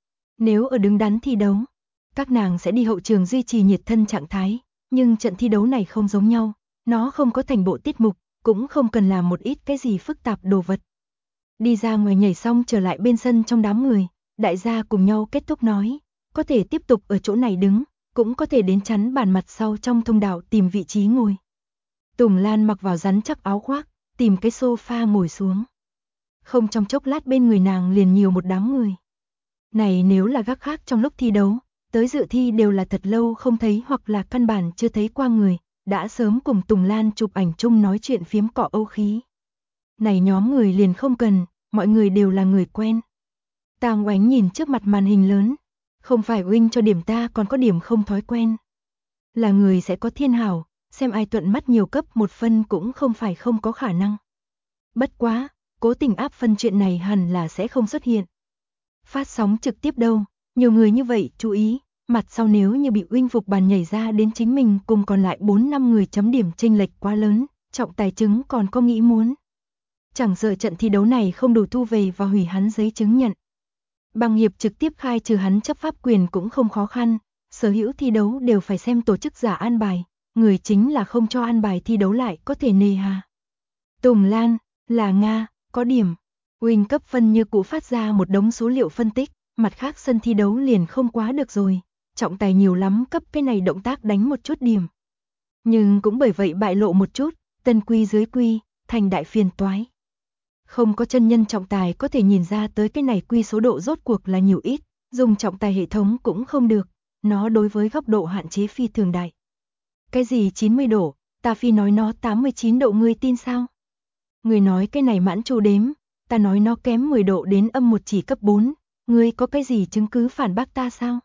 Nếu ở đứng đắn thi đấu, các nàng sẽ đi hậu trường duy trì nhiệt thân trạng thái, nhưng trận thi đấu này không giống nhau, nó không có thành bộ tiết mục, cũng không cần làm một ít cái gì phức tạp đồ vật. Đi ra ngoài nhảy xong trở lại bên sân trong đám người, đại gia cùng nhau kết thúc nói, có thể tiếp tục ở chỗ này đứng, cũng có thể đến chắn bàn mặt sau trong thông đạo tìm vị trí ngồi. Tùng Lan mặc vào rắn chắc áo khoác, tìm cái sofa ngồi xuống. Không trong chốc lát bên người nàng liền nhiều một đám người. Này nếu là gác khác trong lúc thi đấu, tới dự thi đều là thật lâu không thấy hoặc là căn bản chưa thấy qua người, đã sớm cùng Tùng Lan chụp ảnh chung nói chuyện phiếm cọ âu khí. Này nhóm người liền không cần, mọi người đều là người quen. Tang Oánh nhìn trước mặt màn hình lớn, không phải huynh cho điểm ta còn có điểm không thói quen. Là người sẽ có thiên hảo, xem ai thuận mắt nhiều cấp một phân cũng không phải không có khả năng. Bất quá, cố tình áp phân chuyện này hẳn là sẽ không xuất hiện. Phát sóng trực tiếp đâu, nhiều người như vậy chú ý, mặt sau nếu như bị huynh phục bàn nhảy ra đến chính mình cùng còn lại 4-5 người chấm điểm chênh lệch quá lớn, trọng tài chứng còn có nghĩ muốn. Chẳng sợ trận thi đấu này không đủ thu về và hủy hắn giấy chứng nhận. Bằng hiệp trực tiếp khai trừ hắn chấp pháp quyền cũng không khó khăn, sở hữu thi đấu đều phải xem tổ chức giả an bài, người chính là không cho an bài thi đấu lại có thể nề hà. Tùng Lan, là Nga, có điểm. Huynh cấp phân như cũ phát ra một đống số liệu phân tích, mặt khác sân thi đấu liền không quá được rồi, trọng tài nhiều lắm cấp cái này động tác đánh một chút điểm. Nhưng cũng bởi vậy bại lộ một chút, tân quy dưới quy, thành đại phiền toái. Không có chân nhân trọng tài có thể nhìn ra tới cái này quy số độ rốt cuộc là nhiều ít, dùng trọng tài hệ thống cũng không được, nó đối với góc độ hạn chế phi thường đại. Cái gì 90 độ, ta phi nói nó 89 độ ngươi tin sao? Người nói cái này mãn chu đếm, ta nói nó kém 10 độ đến âm 1 chỉ cấp 4, ngươi có cái gì chứng cứ phản bác ta sao?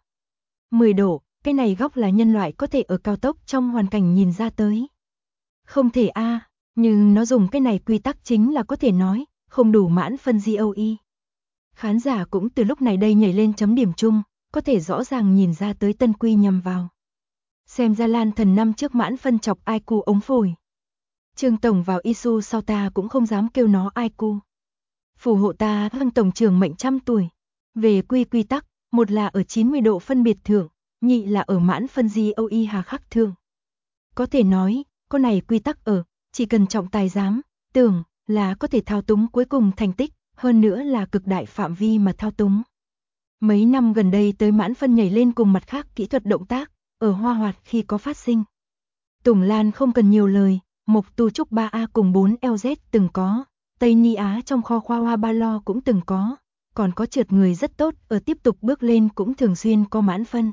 10 độ, cái này góc là nhân loại có thể ở cao tốc trong hoàn cảnh nhìn ra tới. Không thể a, nhưng nó dùng cái này quy tắc chính là có thể nói, không đủ mãn phân GOE. Khán giả cũng từ lúc này đây nhảy lên chấm điểm chung, có thể rõ ràng nhìn ra tới tân quy nhằm vào. Xem ra Lan Thần năm trước mãn phân chọc IQ ống phổi. Trương Tổng vào ISU sau ta cũng không dám kêu nó IQ. Phù hộ ta Hưng Tổng trưởng mệnh trăm tuổi. Về quy tắc, một là ở 90 độ phân biệt thưởng, nhị là ở mãn phân GOE hà khắc thưởng. Có thể nói, con này quy tắc ở, chỉ cần trọng tài dám, tưởng là có thể thao túng cuối cùng thành tích, hơn nữa là cực đại phạm vi mà thao túng. Mấy năm gần đây tới mãn phân nhảy lên cùng mặt khác kỹ thuật động tác, ở Hoa Hoạt khi có phát sinh. Tùng Lan không cần nhiều lời, Mộc Tu Trúc 3A cùng 4LZ từng có, Tây Ni Á trong kho khoa hoa ba lo cũng từng có, còn có trượt người rất tốt ở tiếp tục bước lên cũng thường xuyên có mãn phân.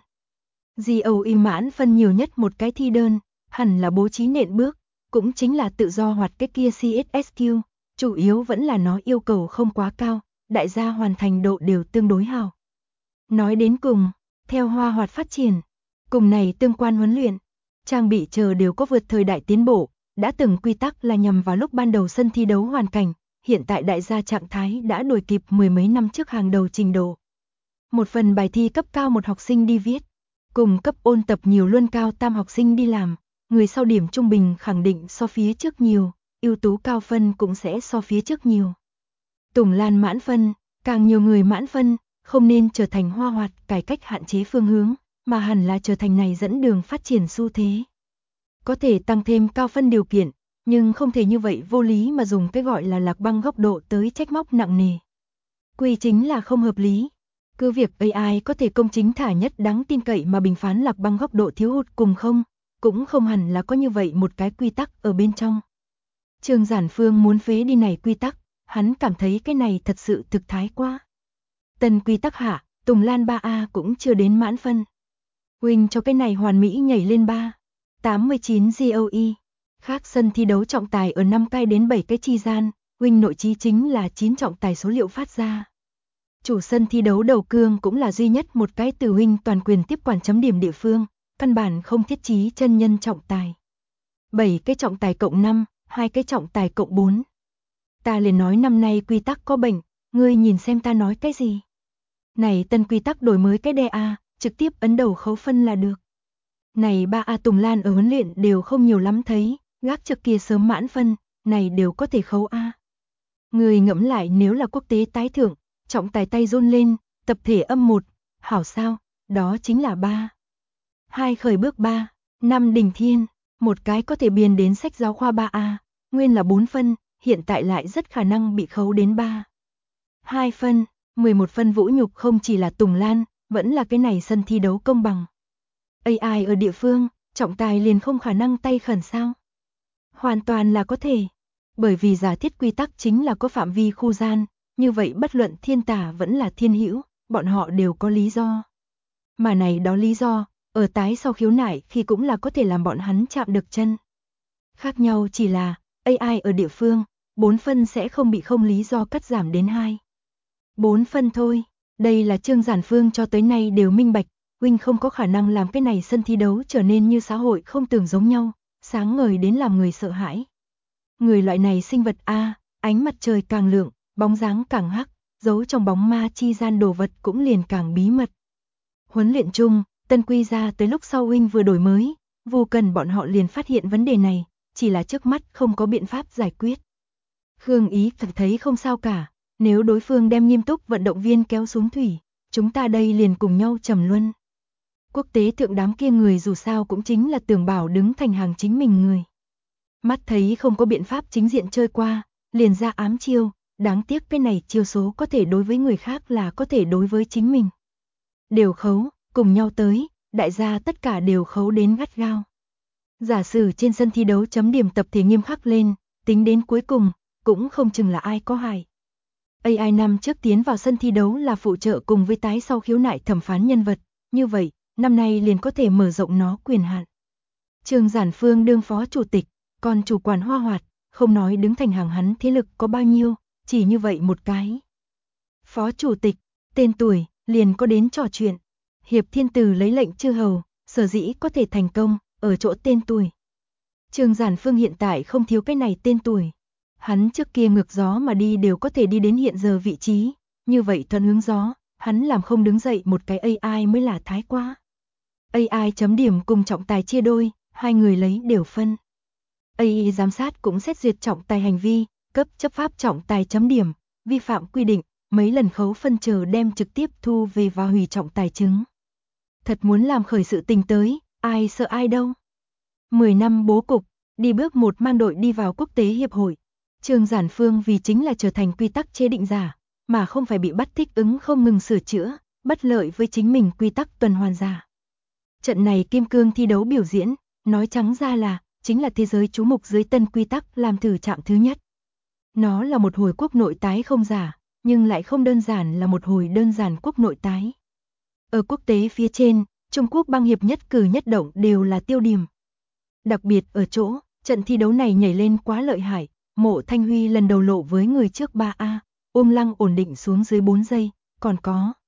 GOE mãn phân nhiều nhất một cái thi đơn, hẳn là bố trí nện bước, cũng chính là tự do hoạt cái kia CSSQ, chủ yếu vẫn là nó yêu cầu không quá cao, đại gia hoàn thành độ đều tương đối hào. Nói đến cùng, theo Hoa Hoạt phát triển, cùng này tương quan huấn luyện, trang bị chờ đều có vượt thời đại tiến bộ, đã từng quy tắc là nhằm vào lúc ban đầu sân thi đấu hoàn cảnh, hiện tại đại gia trạng thái đã đuổi kịp mười mấy năm trước hàng đầu trình độ. Một phần bài thi cấp cao một học sinh đi viết, cùng cấp ôn tập nhiều luân cao tam học sinh đi làm, người sau điểm trung bình khẳng định so phía trước nhiều, ưu tú cao phân cũng sẽ so phía trước nhiều. Tùng Lan mãn phân, càng nhiều người mãn phân, không nên trở thành Hoa Hoạt cải cách hạn chế phương hướng, mà hẳn là trở thành này dẫn đường phát triển xu thế. Có thể tăng thêm cao phân điều kiện, nhưng không thể như vậy vô lý mà dùng cái gọi là lạc băng góc độ tới trách móc nặng nề. Quy chính là không hợp lý. Cứ việc AI có thể công chính thả nhất đáng tin cậy mà bình phán lạc băng góc độ thiếu hụt cùng không, cũng không hẳn là có như vậy một cái quy tắc ở bên trong. Trương Giản Phương muốn phế đi này quy tắc, hắn cảm thấy cái này thật sự thực thái quá. Tân quy tắc hạ, Tùng Lan 3A cũng chưa đến mãn phân. Huynh cho cái này hoàn mỹ nhảy lên 3.89 GOE. Khác sân thi đấu trọng tài ở 5 cái đến 7 cái chi gian, huynh nội trí chính là 9 trọng tài số liệu phát ra. Chủ sân thi đấu đầu cương cũng là duy nhất một cái từ huynh toàn quyền tiếp quản chấm điểm địa phương, căn bản không thiết trí chân nhân trọng tài. 7 cái trọng tài cộng 5, 2 cái trọng tài cộng 4. Ta liền nói năm nay quy tắc có bệnh, ngươi nhìn xem ta nói cái gì. Này tân quy tắc đổi mới cái DA, trực tiếp ấn đầu khấu phân là được. Này 3A Tùng Lan ở huấn luyện đều không nhiều lắm thấy, gác trước kia sớm mãn phân, này đều có thể khấu A. Người ngẫm lại nếu là quốc tế tái thưởng, trọng tài tay run lên, tập thể âm 1, hảo sao, đó chính là 3. 2 khởi bước 3, 5 đỉnh thiên, một cái có thể biên đến sách giáo khoa 3A, nguyên là 4 phân, hiện tại lại rất khả năng bị khấu đến 3. 2 phân, 11 phân vũ nhục không chỉ là Tùng Lan, vẫn là cái này sân thi đấu công bằng. AI ở địa phương, trọng tài liền không khả năng tay khẩn sao? Hoàn toàn là có thể. Bởi vì giả thiết quy tắc chính là có phạm vi khu gian, như vậy bất luận thiên tả vẫn là thiên hữu, bọn họ đều có lý do. Mà này đó lý do, ở tái sau khiếu nại khi cũng là có thể làm bọn hắn chạm được chân. Khác nhau chỉ là, AI ở địa phương, 4 phân sẽ không bị không lý do cắt giảm đến 2. 4 phân thôi, đây là Trương Giản Phương cho tới nay đều minh bạch, huynh không có khả năng làm cái này sân thi đấu trở nên như xã hội không tưởng giống nhau, sáng ngời đến làm người sợ hãi. Người loại này sinh vật A, ánh mặt trời càng lượng, bóng dáng càng hắc, giấu trong bóng ma chi gian đồ vật cũng liền càng bí mật. Huấn luyện chung, tân quy ra tới lúc sau huynh vừa đổi mới, vô cần bọn họ liền phát hiện vấn đề này, chỉ là trước mắt không có biện pháp giải quyết. Khương Ý cảm thấy không sao cả, nếu đối phương đem nghiêm túc vận động viên kéo xuống thủy, chúng ta đây liền cùng nhau trầm luân. Quốc tế thượng đám kia người dù sao cũng chính là tưởng bảo đứng thành hàng chính mình người. Mắt thấy không có biện pháp chính diện chơi qua, liền ra ám chiêu, đáng tiếc cái này chiêu số có thể đối với người khác là có thể đối với chính mình. Đều khấu, cùng nhau tới, đại gia tất cả đều khấu đến gắt gao. Giả sử trên sân thi đấu chấm điểm tập thể nghiêm khắc lên, tính đến cuối cùng, cũng không chừng là ai có hại. AI năm trước tiến vào sân thi đấu là phụ trợ cùng với tái sau khiếu nại thẩm phán nhân vật, như vậy, năm nay liền có thể mở rộng nó quyền hạn. Trương Giản Phương đương phó chủ tịch, còn chủ quản Hoa Hoạt, không nói đứng thành hàng hắn thế lực có bao nhiêu, chỉ như vậy một cái. Phó chủ tịch, tên tuổi, liền có đến trò chuyện. Hiệp Thiên Từ lấy lệnh chư hầu, sở dĩ có thể thành công, ở chỗ tên tuổi. Trương Giản Phương hiện tại không thiếu cái này tên tuổi. Hắn trước kia ngược gió mà đi đều có thể đi đến hiện giờ vị trí, như vậy thuận hướng gió, hắn làm không đứng dậy một cái AI mới là thái quá. AI chấm điểm cùng trọng tài chia đôi, hai người lấy đều phân. AI giám sát cũng xét duyệt trọng tài hành vi, cấp chấp pháp trọng tài chấm điểm, vi phạm quy định, mấy lần khấu phân chờ đem trực tiếp thu về và hủy trọng tài chứng. Thật muốn làm khởi sự tình tới, ai sợ ai đâu. 10 năm bố cục, đi bước một mang đội đi vào quốc tế hiệp hội. Trương Giản Phương vì chính là trở thành quy tắc chế định giả, mà không phải bị bắt thích ứng không ngừng sửa chữa, bất lợi với chính mình quy tắc tuần hoàn giả. Trận này kim cương thi đấu biểu diễn, nói trắng ra là, chính là thế giới chú mục dưới tân quy tắc làm thử chạm thứ nhất. Nó là một hồi quốc nội tái không giả, nhưng lại không đơn giản là một hồi đơn giản quốc nội tái. Ở quốc tế phía trên, Trung Quốc băng hiệp nhất cử nhất động đều là tiêu điểm. Đặc biệt ở chỗ, trận thi đấu này nhảy lên quá lợi hại, Mộ Thanh Huy lần đầu lộ với người trước 3A, ôm lăng ổn định xuống dưới 4 giây, còn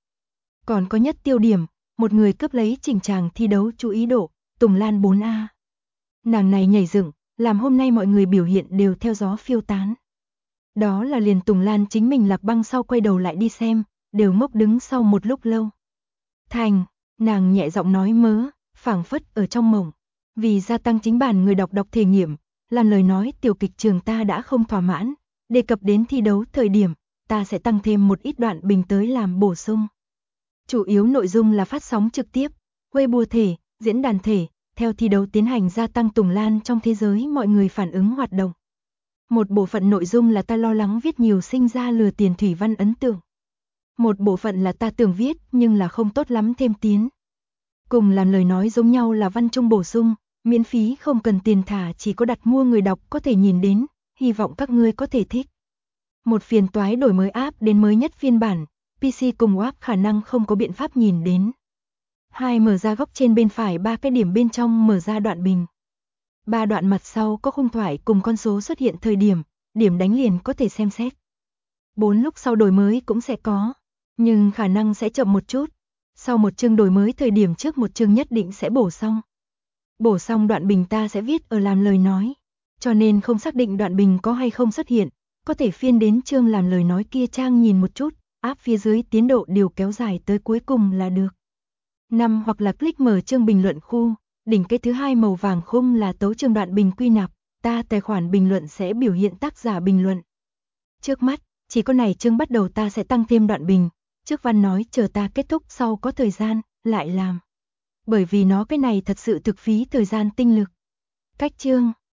có nhất tiêu điểm, một người cướp lấy chỉnh tràng thi đấu chú ý độ, Tùng Lan 4A. Nàng này nhảy dựng, làm hôm nay mọi người biểu hiện đều theo gió phiêu tán. Đó là liền Tùng Lan chính mình lạc băng sau quay đầu lại đi xem, đều ngốc đứng sau một lúc lâu. Thành, nàng nhẹ giọng nói mớ, phảng phất ở trong mộng. Vì gia tăng chính bản người đọc thể nghiệm, làm lời nói tiểu kịch trường ta đã không thỏa mãn, đề cập đến thi đấu thời điểm, ta sẽ tăng thêm một ít đoạn bình tới làm bổ sung. Chủ yếu nội dung là phát sóng trực tiếp, Weibo thể, diễn đàn thể, theo thi đấu tiến hành gia tăng tùng lan trong thế giới mọi người phản ứng hoạt động. Một bộ phận nội dung là ta lo lắng viết nhiều sinh ra lừa tiền thủy văn ấn tượng. Một bộ phận là ta tưởng viết nhưng là không tốt lắm thêm tiến. Cùng làm lời nói giống nhau là văn trung bổ sung, miễn phí không cần tiền thả chỉ có đặt mua người đọc có thể nhìn đến, hy vọng các ngươi có thể thích. Một phiền toái đổi mới app đến mới nhất phiên bản, PC cùng app khả năng không có biện pháp nhìn đến. 2. Mở ra góc trên bên phải 3 cái điểm bên trong mở ra đoạn bình. 3 đoạn mặt sau có khung thoại cùng con số xuất hiện thời điểm, điểm đánh liền có thể xem xét. 4. Lúc sau đổi mới cũng sẽ có, nhưng khả năng sẽ chậm một chút. Sau một chương đổi mới thời điểm trước một chương nhất định sẽ bổ xong. Bổ xong đoạn bình ta sẽ viết ở làm lời nói, cho nên không xác định đoạn bình có hay không xuất hiện, có thể phiên đến chương làm lời nói kia trang nhìn một chút, áp phía dưới tiến độ điều kéo dài tới cuối cùng là được. 5. Hoặc là click mở chương bình luận khu, đỉnh cái thứ hai màu vàng khung là tấu chương đoạn bình quy nạp, ta tài khoản bình luận sẽ biểu hiện tác giả bình luận. Trước mắt, chỉ có này chương bắt đầu ta sẽ tăng thêm đoạn bình, trước văn nói chờ ta kết thúc sau có thời gian, lại làm. Bởi vì nó cái này thật sự thực phí thời gian tinh lực. Cách chương